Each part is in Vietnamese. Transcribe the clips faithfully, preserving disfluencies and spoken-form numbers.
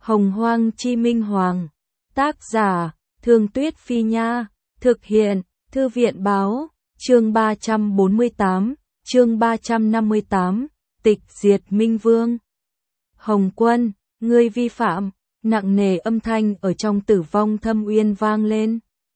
Hồng Hoang Chi Minh Hoàng. Tác giả, Thương Tuyết Phi Nha. Thực hiện, Thư viện Báo. Chương ba trăm bốn mươi tám, chương ba trăm năm mươi tám, tịch diệt Minh Vương. Hồng Quân, ngươi vi phạm, nặng nề âm thanh ở trong Tử Vong Thâm Uyên vang lên.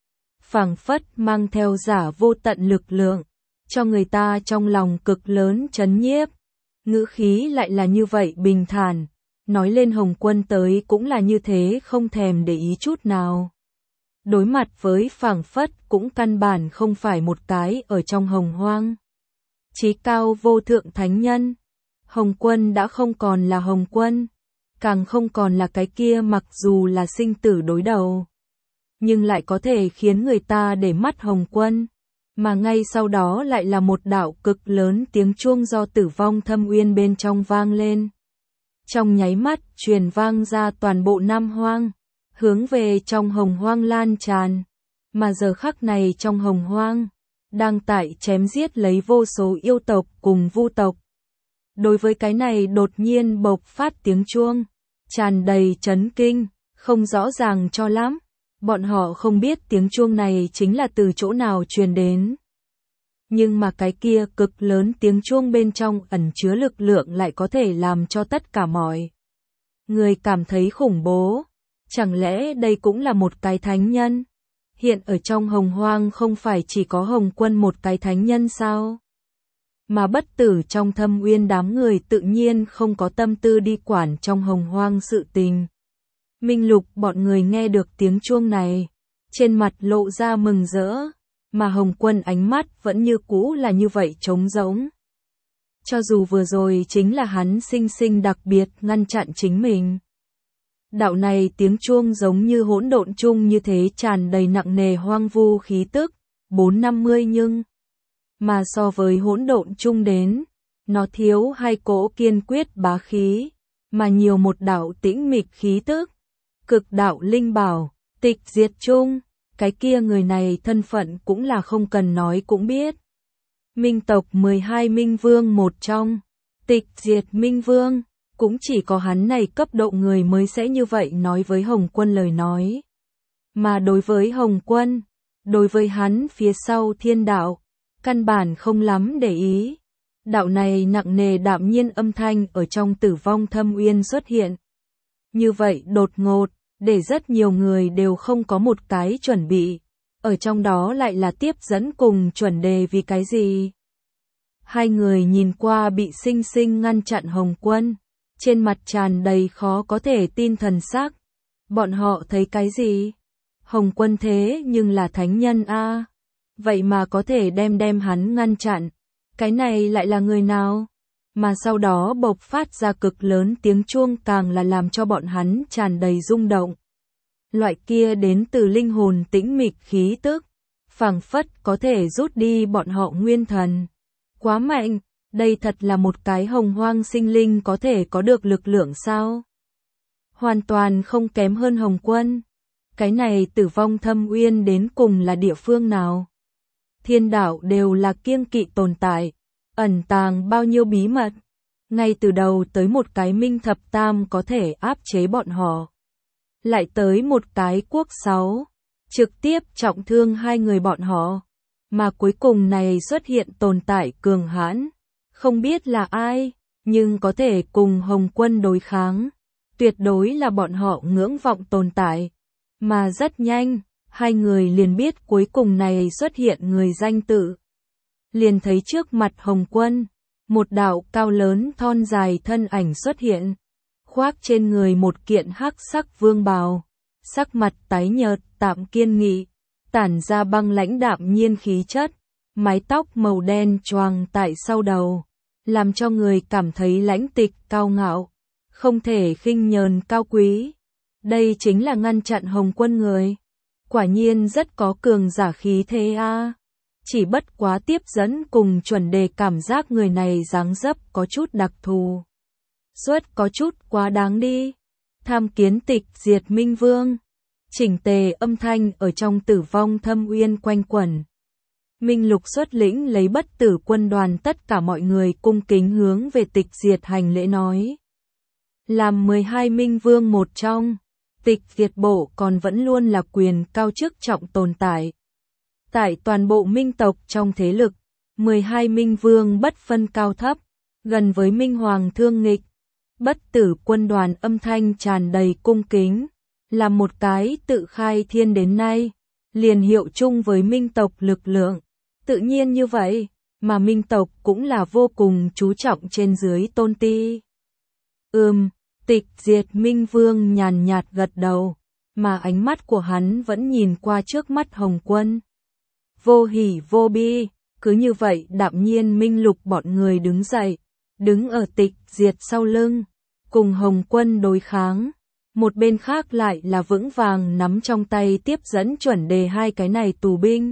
Phảng phất mang theo giả vô tận lực lượng, cho người ta trong lòng cực lớn chấn nhiếp. Ngữ khí lại là như vậy bình thản, nói lên Hồng Quân tới cũng là như thế không thèm để ý chút nào. Đối mặt với phảng phất cũng căn bản không phải một cái ở trong hồng hoang. Chí cao vô thượng thánh nhân, Hồng Quân đã không còn là Hồng Quân, càng không còn là cái kia mặc dù là sinh tử đối đầu, nhưng lại có thể khiến người ta để mắt Hồng Quân, mà ngay sau đó lại là một đạo cực lớn tiếng chuông do Tử Vong Thâm Uyên bên trong vang lên. Trong nháy mắt truyền vang ra toàn bộ Nam Hoang, hướng về trong hồng hoang lan tràn, mà giờ khắc này trong hồng hoang, đang tại chém giết lấy vô số yêu tộc cùng vu tộc. Đối với cái này đột nhiên bộc phát tiếng chuông, tràn đầy chấn kinh, không rõ ràng cho lắm, bọn họ không biết tiếng chuông này chính là từ chỗ nào truyền đến. Nhưng mà cái kia cực lớn tiếng chuông bên trong ẩn chứa lực lượng lại có thể làm cho tất cả mọi người cảm thấy khủng bố. Chẳng lẽ đây cũng là một cái thánh nhân? Hiện ở trong hồng hoang không phải chỉ có Hồng Quân một cái thánh nhân sao? Mà bất tử trong Thâm Uyên đám người tự nhiên không có tâm tư đi quản trong hồng hoang sự tình. Minh Lục bọn người nghe được tiếng chuông này, trên mặt lộ ra mừng rỡ, mà Hồng Quân ánh mắt vẫn như cũ là như vậy trống rỗng. Cho dù vừa rồi chính là hắn sinh sinh đặc biệt ngăn chặn chính mình. Đạo này tiếng chuông giống như hỗn độn chung như thế tràn đầy nặng nề hoang vu khí tức, bốn năm mươi nhưng mà so với hỗn độn chung đến, nó thiếu hai cỗ kiên quyết bá khí, mà nhiều một đạo tĩnh mịch khí tức, cực đạo linh bảo, tịch diệt chung, cái kia người này thân phận cũng là không cần nói cũng biết. Minh tộc mười hai Minh Vương một trong, tịch diệt Minh Vương. Cũng chỉ có hắn này cấp độ người mới sẽ như vậy nói với Hồng Quân lời nói. Mà đối với Hồng Quân, đối với hắn phía sau thiên đạo, căn bản không lắm để ý. Đạo này nặng nề đạm nhiên âm thanh ở trong Tử Vong Thâm Uyên xuất hiện. Như vậy đột ngột, để rất nhiều người đều không có một cái chuẩn bị. Ở trong đó lại là tiếp dẫn cùng chuẩn đề vì cái gì? Hai người nhìn qua bị sinh sinh ngăn chặn Hồng Quân. Trên mặt tràn đầy khó có thể tin thần sắc. Bọn họ thấy cái gì? Hồng Quân thế nhưng là thánh nhân a, vậy mà có thể đem đem hắn ngăn chặn. Cái này lại là người nào? Mà sau đó bộc phát ra cực lớn tiếng chuông càng là làm cho bọn hắn tràn đầy rung động. Loại kia đến từ linh hồn tĩnh mịch khí tức, phảng phất có thể rút đi bọn họ nguyên thần. Quá mạnh! Đây thật là một cái hồng hoang sinh linh có thể có được lực lượng sao? Hoàn toàn không kém hơn Hồng Quân. Cái này Tử Vong Thâm Uyên đến cùng là địa phương nào? Thiên đạo đều là kiêng kỵ tồn tại, ẩn tàng bao nhiêu bí mật. Ngay từ đầu tới một cái Minh Thập Tam có thể áp chế bọn họ. Lại tới một cái Quốc Sáu, trực tiếp trọng thương hai người bọn họ. Mà cuối cùng này xuất hiện tồn tại cường hãn. Không biết là ai, nhưng có thể cùng Hồng Quân đối kháng. Tuyệt đối là bọn họ ngưỡng vọng tồn tại. Mà rất nhanh, hai người liền biết cuối cùng này xuất hiện người danh tự. Liền thấy trước mặt Hồng Quân, một đạo cao lớn thon dài thân ảnh xuất hiện. Khoác trên người một kiện hắc sắc vương bào. Sắc mặt tái nhợt, tạm kiên nghị. Tản ra băng lãnh đạm nhiên khí chất. Mái tóc màu đen choàng tại sau đầu, làm cho người cảm thấy lãnh tịch cao ngạo, không thể khinh nhờn cao quý. Đây chính là ngăn chặn Hồng Quân người. Quả nhiên rất có cường giả khí thế a. Chỉ bất quá tiếp dẫn cùng chuẩn đề cảm giác người này dáng dấp có chút đặc thù. Suất có chút quá đáng đi. Tham kiến tịch diệt Minh Vương. Chỉnh tề âm thanh ở trong Tử Vong Thâm Uyên quanh quẩn. Minh Lục xuất lĩnh lấy bất tử quân đoàn tất cả mọi người cung kính hướng về tịch diệt hành lễ nói. làm mười hai minh vương một trong, tịch diệt bộ còn vẫn luôn là quyền cao chức trọng tồn tại. Tại toàn bộ minh tộc trong thế lực, mười hai minh vương bất phân cao thấp, gần với minh hoàng thương nghịch. Bất tử quân đoàn âm thanh tràn đầy cung kính, là một cái tự khai thiên đến nay, liền hiệu chung với minh tộc lực lượng. Tự nhiên như vậy, mà minh tộc cũng là vô cùng chú trọng trên dưới tôn ti. Ừm, tịch diệt minh vương nhàn nhạt gật đầu, mà ánh mắt của hắn vẫn nhìn qua trước mắt Hồng Quân. Vô hỉ vô bi, cứ như vậy đạm nhiên minh lục bọn người đứng dậy, đứng ở tịch diệt sau lưng, cùng Hồng Quân đối kháng. Một bên khác lại là vững vàng nắm trong tay tiếp dẫn chuẩn đề hai cái này tù binh.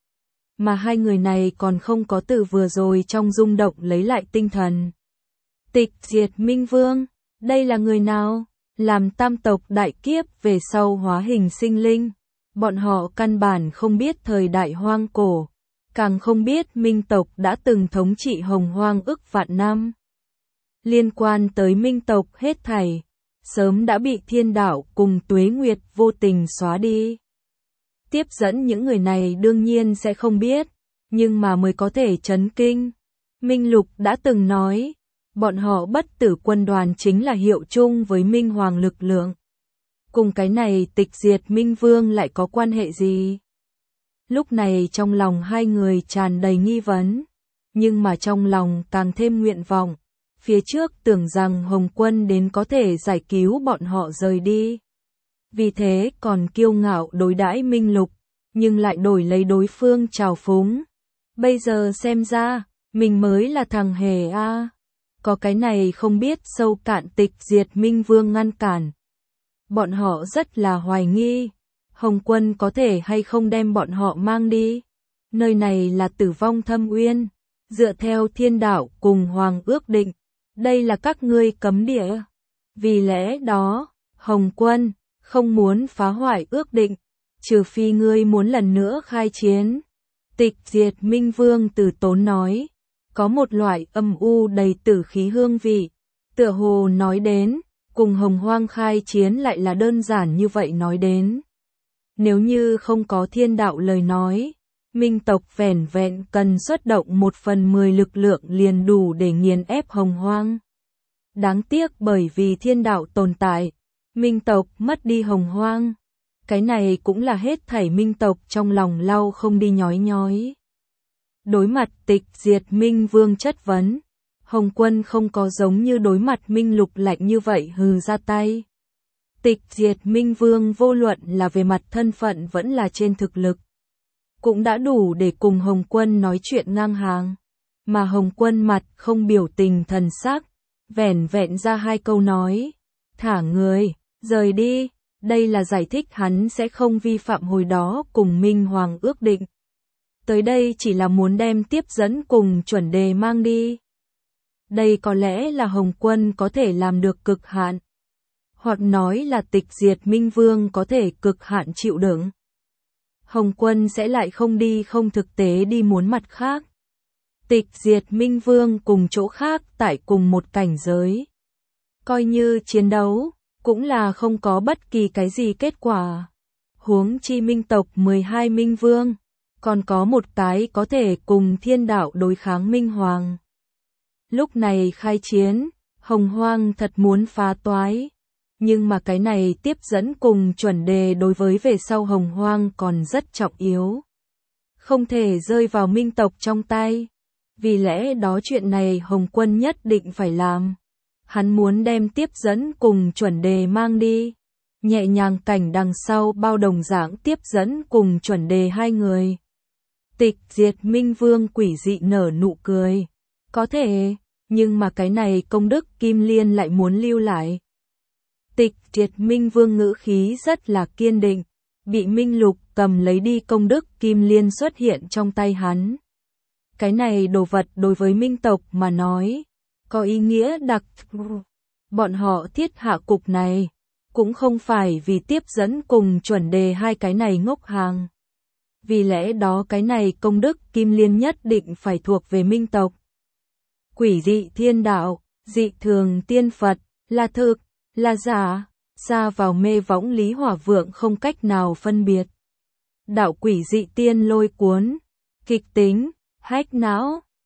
Mà hai người này còn không có từ vừa rồi trong rung động lấy lại tinh thần. Tịch diệt minh vương, đây là người nào? Làm tam tộc đại kiếp về sau hóa hình sinh linh. Bọn họ căn bản không biết thời đại hoang cổ, càng không biết minh tộc đã từng thống trị hồng hoang ức vạn năm. Liên quan tới minh tộc hết thảy, sớm đã bị thiên đạo cùng tuế nguyệt vô tình xóa đi. Tiếp dẫn những người này đương nhiên sẽ không biết, nhưng mà mới có thể chấn kinh. Minh Lục đã từng nói, bọn họ bất tử quân đoàn chính là hiệu chung với minh hoàng lực lượng. Cùng cái này tịch diệt minh vương lại có quan hệ gì? Lúc này trong lòng hai người tràn đầy nghi vấn, nhưng mà trong lòng càng thêm nguyện vọng. Phía trước tưởng rằng Hồng Quân đến có thể giải cứu bọn họ rời đi. Vì thế còn kiêu ngạo đối đãi Minh Lục, nhưng lại đổi lấy đối phương trào phúng. Bây giờ xem ra, mình mới là thằng hề a. À. Có cái này không biết sâu cạn tịch diệt minh vương ngăn cản. Bọn họ rất là hoài nghi, Hồng Quân có thể hay không đem bọn họ mang đi. Nơi này là tử vong thâm uyên, dựa theo thiên đạo cùng hoàng ước định, đây là các ngươi cấm địa. Vì lẽ đó, Hồng Quân không muốn phá hoại ước định, trừ phi ngươi muốn lần nữa khai chiến. Tịch diệt minh vương từ tốn nói, có một loại âm u đầy tử khí hương vị, tựa hồ nói đến, cùng hồng hoang khai chiến lại là đơn giản như vậy nói đến. Nếu như không có thiên đạo lời nói, minh tộc vẻn vẹn cần xuất động một phần mười lực lượng liền đủ để nghiền ép hồng hoang. Đáng tiếc bởi vì thiên đạo tồn tại, minh tộc mất đi hồng hoang. Cái này cũng là hết thảy minh tộc trong lòng lau không đi nhói nhói. Đối mặt tịch diệt minh vương chất vấn, Hồng Quân không có giống như đối mặt minh lục lạnh như vậy hừ ra tay. Tịch diệt minh vương vô luận là về mặt thân phận vẫn là trên thực lực, cũng đã đủ để cùng Hồng Quân nói chuyện ngang hàng. Mà Hồng Quân mặt không biểu tình thần sắc, vẻn vẹn ra hai câu nói, thả người, rời đi. Đây là giải thích hắn sẽ không vi phạm hồi đó cùng Minh Hoàng ước định. Tới đây chỉ là muốn đem tiếp dẫn cùng chuẩn đề mang đi. Đây có lẽ là Hồng Quân có thể làm được cực hạn. Hoặc nói là tịch diệt minh vương có thể cực hạn chịu đựng. Hồng Quân sẽ lại không đi không thực tế đi muốn mặt khác. Tịch diệt minh vương cùng chỗ khác tại cùng một cảnh giới. Coi như chiến đấu, cũng là không có bất kỳ cái gì kết quả. Huống chi minh tộc mười hai minh vương, còn có một cái có thể cùng thiên đạo đối kháng minh hoàng. Lúc này khai chiến, hồng hoang thật muốn phá toái. Nhưng mà cái này tiếp dẫn cùng chuẩn đề đối với về sau hồng hoang còn rất trọng yếu. Không thể rơi vào minh tộc trong tay. Vì lẽ đó chuyện này Hồng Quân nhất định phải làm. Hắn muốn đem tiếp dẫn cùng chuẩn đề mang đi. Nhẹ nhàng cảnh đằng sau bao đồng dạng tiếp dẫn cùng chuẩn đề hai người. Tịch diệt minh vương quỷ dị nở nụ cười. Có thể, nhưng mà cái này công đức Kim Liên lại muốn lưu lại. Tịch diệt minh vương ngữ khí rất là kiên định. Bị Minh Lục cầm lấy đi công đức Kim Liên xuất hiện trong tay hắn. Cái này đồ vật đối với minh tộc mà nói, có ý nghĩa đặc thù. Bọn họ thiết hạ cục này, cũng không phải vì tiếp dẫn cùng chuẩn đề hai cái này ngốc hàng. Vì lẽ đó cái này công đức Kim Liên nhất định phải thuộc về minh tộc. Quỷ dị thiên đạo, dị thường tiên Phật, là thực, là giả, ra vào mê võng Lý Hỏa Vượng không cách nào phân biệt. Đạo quỷ dị tiên lôi cuốn, kịch tính, hack não,